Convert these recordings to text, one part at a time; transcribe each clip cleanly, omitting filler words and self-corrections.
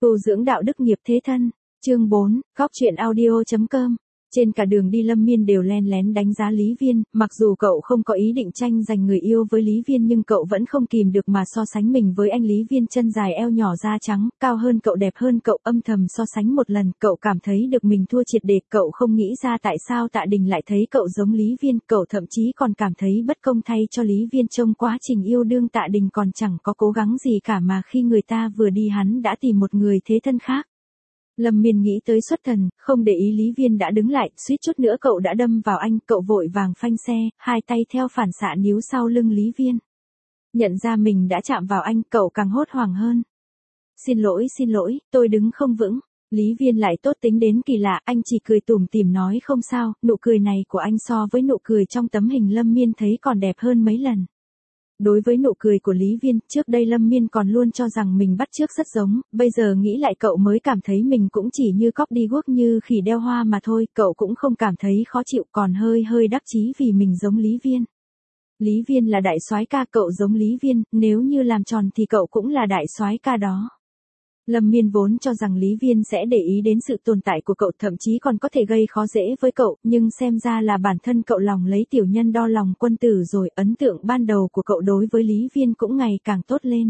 Tu dưỡng đạo đức nghiệp thế thân. Chương 4, góc truyện audio.com. Trên cả đường đi Lâm Miên đều len lén đánh giá Lý Viên, mặc dù cậu không có ý định tranh giành người yêu với Lý Viên nhưng cậu vẫn không kìm được mà so sánh mình với anh Lý Viên chân dài eo nhỏ da trắng, cao hơn cậu đẹp hơn cậu, âm thầm so sánh một lần, cậu cảm thấy được mình thua triệt để, cậu không nghĩ ra tại sao Tạ Đình lại thấy cậu giống Lý Viên, cậu thậm chí còn cảm thấy bất công thay cho Lý Viên, trong quá trình yêu đương Tạ Đình còn chẳng có cố gắng gì cả mà khi người ta vừa đi hắn đã tìm một người thế thân khác. Lâm Miên nghĩ tới xuất thần, không để ý Lý Viên đã đứng lại, suýt chút nữa cậu đã đâm vào anh, cậu vội vàng phanh xe, hai tay theo phản xạ níu sau lưng Lý Viên. Nhận ra mình đã chạm vào anh, cậu càng hốt hoảng hơn. Xin lỗi, tôi đứng không vững. Lý Viên lại tốt tính đến kỳ lạ, anh chỉ cười tủm tỉm nói không sao, nụ cười này của anh so với nụ cười trong tấm hình Lâm Miên thấy còn đẹp hơn mấy lần. Đối với nụ cười của Lý Viên, trước đây Lâm Miên còn luôn cho rằng mình bắt chước rất giống, bây giờ nghĩ lại cậu mới cảm thấy mình cũng chỉ như copy guốc như khỉ đeo hoa mà thôi, cậu cũng không cảm thấy khó chịu, còn hơi đắc chí vì mình giống Lý Viên. Lý Viên là đại soái ca, cậu giống Lý Viên, nếu như làm tròn thì cậu cũng là đại soái ca đó. Lâm Miên vốn cho rằng Lý Viên sẽ để ý đến sự tồn tại của cậu, thậm chí còn có thể gây khó dễ với cậu, nhưng xem ra là bản thân cậu lòng lấy tiểu nhân đo lòng quân tử rồi, ấn tượng ban đầu của cậu đối với Lý Viên cũng ngày càng tốt lên.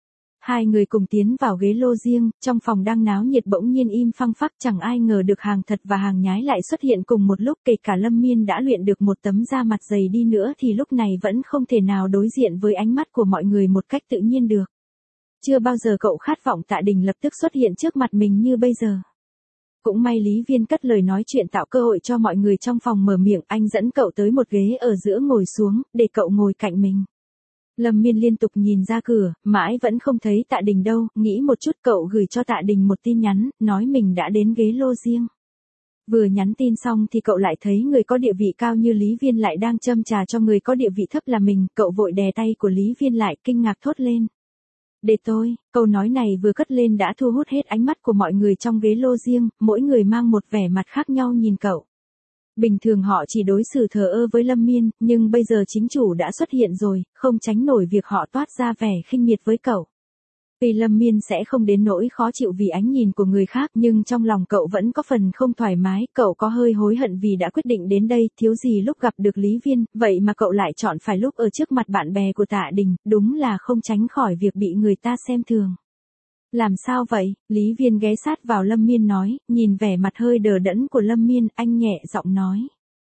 Hai người cùng tiến vào ghế lô riêng, trong phòng đang náo nhiệt bỗng nhiên im phăng phắc, chẳng ai ngờ được hàng thật và hàng nhái lại xuất hiện cùng một lúc, kể cả Lâm Miên đã luyện được một tấm da mặt dày đi nữa thì lúc này vẫn không thể nào đối diện với ánh mắt của mọi người một cách tự nhiên được. Chưa bao giờ cậu khát vọng Tạ Đình lập tức xuất hiện trước mặt mình như bây giờ. Cũng may Lý Viên cất lời nói chuyện tạo cơ hội cho mọi người trong phòng mở miệng, anh dẫn cậu tới một ghế ở giữa ngồi xuống, để cậu ngồi cạnh mình. Lâm Miên liên tục nhìn ra cửa, mãi vẫn không thấy Tạ Đình đâu, nghĩ một chút cậu gửi cho Tạ Đình một tin nhắn, nói mình đã đến ghế lô riêng. Vừa nhắn tin xong thì cậu lại thấy người có địa vị cao như Lý Viên lại đang châm trà cho người có địa vị thấp là mình, cậu vội đè tay của Lý Viên lại, kinh ngạc thốt lên. Để tôi, câu nói này vừa cất lên đã thu hút hết ánh mắt của mọi người trong ghế lô riêng, mỗi người mang một vẻ mặt khác nhau nhìn cậu. Bình thường họ chỉ đối xử thờ ơ với Lâm Miên, nhưng bây giờ chính chủ đã xuất hiện rồi, không tránh nổi việc họ toát ra vẻ khinh miệt với cậu. Vì Lâm Miên sẽ không đến nỗi khó chịu vì ánh nhìn của người khác, nhưng trong lòng cậu vẫn có phần không thoải mái, cậu có hơi hối hận vì đã quyết định đến đây, thiếu gì lúc gặp được Lý Viên, vậy mà cậu lại chọn phải lúc ở trước mặt bạn bè của Tạ Đình, đúng là không tránh khỏi việc bị người ta xem thường. Làm sao vậy? Lý Viên ghé sát vào Lâm Miên nói, nhìn vẻ mặt hơi đờ đẫn của Lâm Miên, anh nhẹ giọng nói.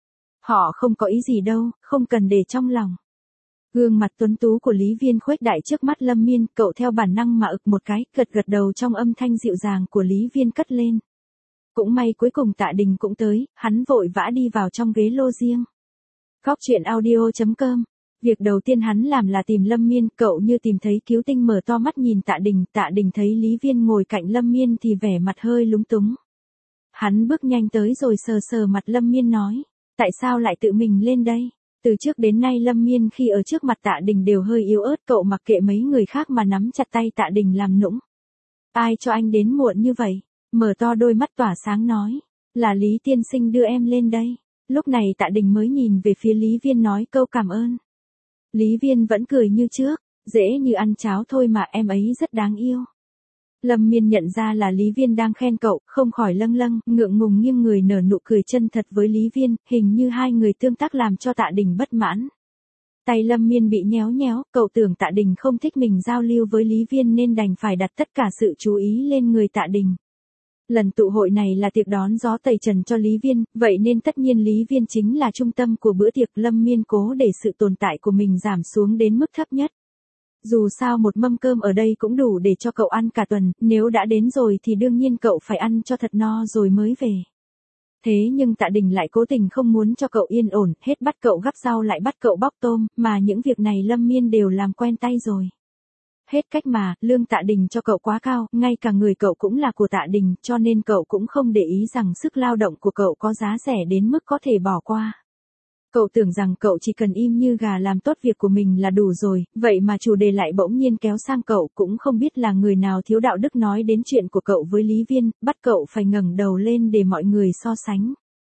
Họ không có ý gì đâu, không cần để trong lòng. Gương mặt tuấn tú của Lý Viên khuếch đại trước mắt Lâm Miên, cậu theo bản năng mà ực một cái, gật đầu trong âm thanh dịu dàng của Lý Viên cất lên. Cũng may cuối cùng Tạ Đình cũng tới, hắn vội vã đi vào trong ghế lô riêng. Góc truyện audio.com. Việc đầu tiên hắn làm là tìm Lâm Miên, cậu như tìm thấy cứu tinh mở to mắt nhìn Tạ Đình thấy Lý Viên ngồi cạnh Lâm Miên thì vẻ mặt hơi lúng túng. Hắn bước nhanh tới rồi sờ mặt Lâm Miên nói, tại sao lại tự mình lên đây? Từ trước đến nay Lâm Miên khi ở trước mặt Tạ Đình đều hơi yếu ớt, cậu mặc kệ mấy người khác mà nắm chặt tay Tạ Đình làm nũng. Ai cho anh đến muộn như vậy? Mở to đôi mắt tỏa sáng nói, là Lý tiên sinh đưa em lên đây. Lúc này Tạ Đình mới nhìn về phía Lý Viên nói câu cảm ơn. Lý Viên vẫn cười như trước, dễ như ăn cháo thôi mà, em ấy rất đáng yêu. Lâm Miên nhận ra là Lý Viên đang khen cậu, không khỏi lâng, ngượng ngùng nghiêng người nở nụ cười chân thật với Lý Viên, hình như hai người tương tác làm cho Tạ Đình bất mãn. Tay Lâm Miên bị nhéo, cậu tưởng Tạ Đình không thích mình giao lưu với Lý Viên nên đành phải đặt tất cả sự chú ý lên người Tạ Đình. Lần tụ hội này là tiệc đón gió tẩy trần cho Lý Viên, vậy nên tất nhiên Lý Viên chính là trung tâm của bữa tiệc. Lâm Miên cố để sự tồn tại của mình giảm xuống đến mức thấp nhất. Dù sao một mâm cơm ở đây cũng đủ để cho cậu ăn cả tuần, nếu đã đến rồi thì đương nhiên cậu phải ăn cho thật no rồi mới về. Thế nhưng Tạ Đình lại cố tình không muốn cho cậu yên ổn, hết bắt cậu gắp rau lại bắt cậu bóc tôm, mà những việc này Lâm Miên đều làm quen tay rồi. Hết cách mà, lương Tạ Đình cho cậu quá cao, ngay cả người cậu cũng là của Tạ Đình, cho nên cậu cũng không để ý rằng sức lao động của cậu có giá rẻ đến mức có thể bỏ qua. Cậu tưởng rằng cậu chỉ cần im như gà làm tốt việc của mình là đủ rồi, vậy mà chủ đề lại bỗng nhiên kéo sang cậu, cũng không biết là người nào thiếu đạo đức nói đến chuyện của cậu với Lý Viên, bắt cậu phải ngẩng đầu lên để mọi người so sánh.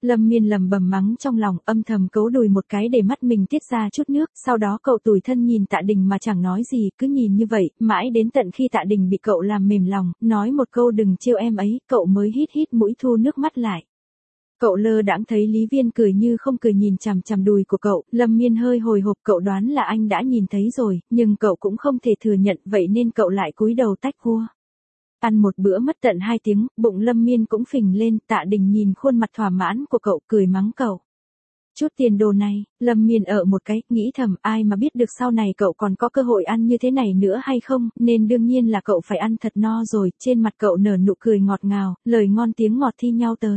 Lâm Miên lầm bầm mắng trong lòng, âm thầm cấu đùi một cái để mắt mình tiết ra chút nước, sau đó cậu tủi thân nhìn Tạ Đình mà chẳng nói gì, cứ nhìn như vậy, mãi đến tận khi Tạ Đình bị cậu làm mềm lòng, nói một câu đừng trêu em ấy, cậu mới hít hít mũi thu nước mắt lại. Cậu lơ đãng thấy Lý Viên cười như không cười nhìn chằm chằm đùi của cậu, Lâm Miên hơi hồi hộp, cậu đoán là anh đã nhìn thấy rồi, nhưng cậu cũng không thể thừa nhận, vậy nên cậu lại cúi đầu tách vua. Ăn một bữa mất tận 2 tiếng, bụng Lâm Miên cũng phình lên, Tạ Đình nhìn khuôn mặt thỏa mãn của cậu, cười mắng cậu. Chút tiền đồ này, Lâm Miên ở một cái, nghĩ thầm ai mà biết được sau này cậu còn có cơ hội ăn như thế này nữa hay không, nên đương nhiên là cậu phải ăn thật no rồi, trên mặt cậu nở nụ cười ngọt ngào, lời ngon tiếng ngọt thi nhau tới.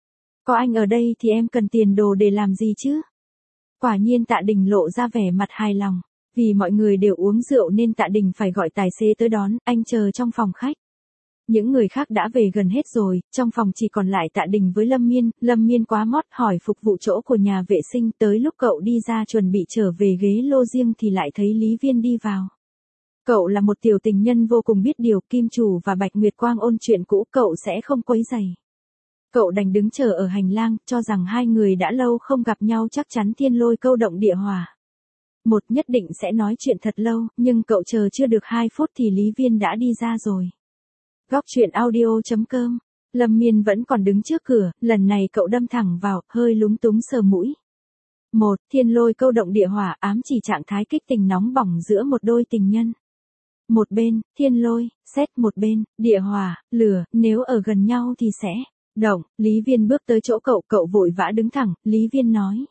Có anh ở đây thì em cần tiền đồ để làm gì chứ? Quả nhiên Tạ Đình lộ ra vẻ mặt hài lòng, vì mọi người đều uống rượu nên Tạ Đình phải gọi tài xế tới đón, anh chờ trong phòng khách. Những người khác đã về gần hết rồi, trong phòng chỉ còn lại Tạ Đình với Lâm Miên quá mót hỏi phục vụ chỗ của nhà vệ sinh, tới lúc cậu đi ra chuẩn bị trở về ghế lô riêng thì lại thấy Lý Viên đi vào. Cậu là một tiểu tình nhân vô cùng biết điều, Kim Chủ và Bạch Nguyệt Quang ôn chuyện cũ, cậu sẽ không quấy rầy. Cậu đành đứng chờ ở hành lang, cho rằng hai người đã lâu không gặp nhau chắc chắn thiên lôi câu động địa hỏa. Một nhất định sẽ nói chuyện thật lâu, nhưng cậu chờ chưa được 2 phút thì Lý Viên đã đi ra rồi. Góc truyện audio.com. Lâm Miên vẫn còn đứng trước cửa, lần này cậu đâm thẳng vào, hơi lúng túng sờ mũi. Một, thiên lôi câu động địa hỏa ám chỉ trạng thái kích tình nóng bỏng giữa một đôi tình nhân. Một bên, thiên lôi, xét, một bên, địa hỏa, lửa, nếu ở gần nhau thì sẽ động. Lý Viên bước tới chỗ cậu vội vã đứng thẳng, Lý Viên nói.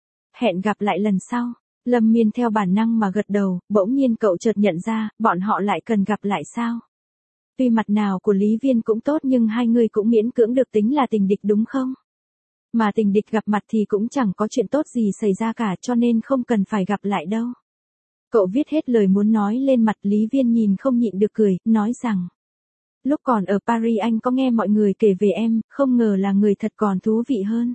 Hẹn gặp lại lần sau. Lâm Miên theo bản năng mà gật đầu, bỗng nhiên cậu chợt nhận ra, bọn họ lại cần gặp lại sao? Tuy mặt nào của Lý Viên cũng tốt nhưng hai người cũng miễn cưỡng được tính là tình địch đúng không? Mà tình địch gặp mặt thì cũng chẳng có chuyện tốt gì xảy ra cả cho nên không cần phải gặp lại đâu. Cậu viết hết lời muốn nói lên mặt, Lý Viên nhìn không nhịn được cười, nói rằng. Lúc còn ở Paris anh có nghe mọi người kể về em, không ngờ là người thật còn thú vị hơn.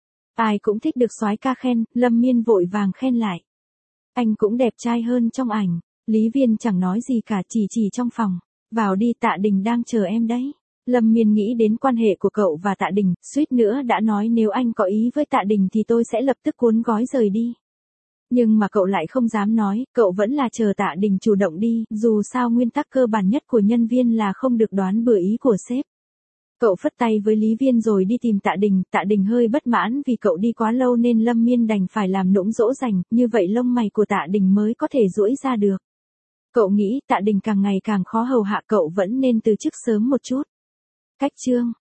Ai cũng thích được soái ca khen, Lâm Miên vội vàng khen lại. Anh cũng đẹp trai hơn trong ảnh. Lý Viên chẳng nói gì cả, chỉ trong phòng. Vào đi, Tạ Đình đang chờ em đấy. Lâm Miên nghĩ đến quan hệ của cậu và Tạ Đình, suýt nữa đã nói nếu anh có ý với Tạ Đình thì tôi sẽ lập tức cuốn gói rời đi. Nhưng mà cậu lại không dám nói, cậu vẫn là chờ Tạ Đình chủ động đi, dù sao nguyên tắc cơ bản nhất của nhân viên là không được đoán bừa ý của sếp. Cậu phất tay với Lý Viên rồi đi tìm Tạ Đình hơi bất mãn vì cậu đi quá lâu nên Lâm Miên đành phải làm nũng dỗ dành, như vậy lông mày của Tạ Đình mới có thể duỗi ra được. Cậu nghĩ Tạ Đình càng ngày càng khó hầu hạ, cậu vẫn nên từ chức sớm một chút. Cách chương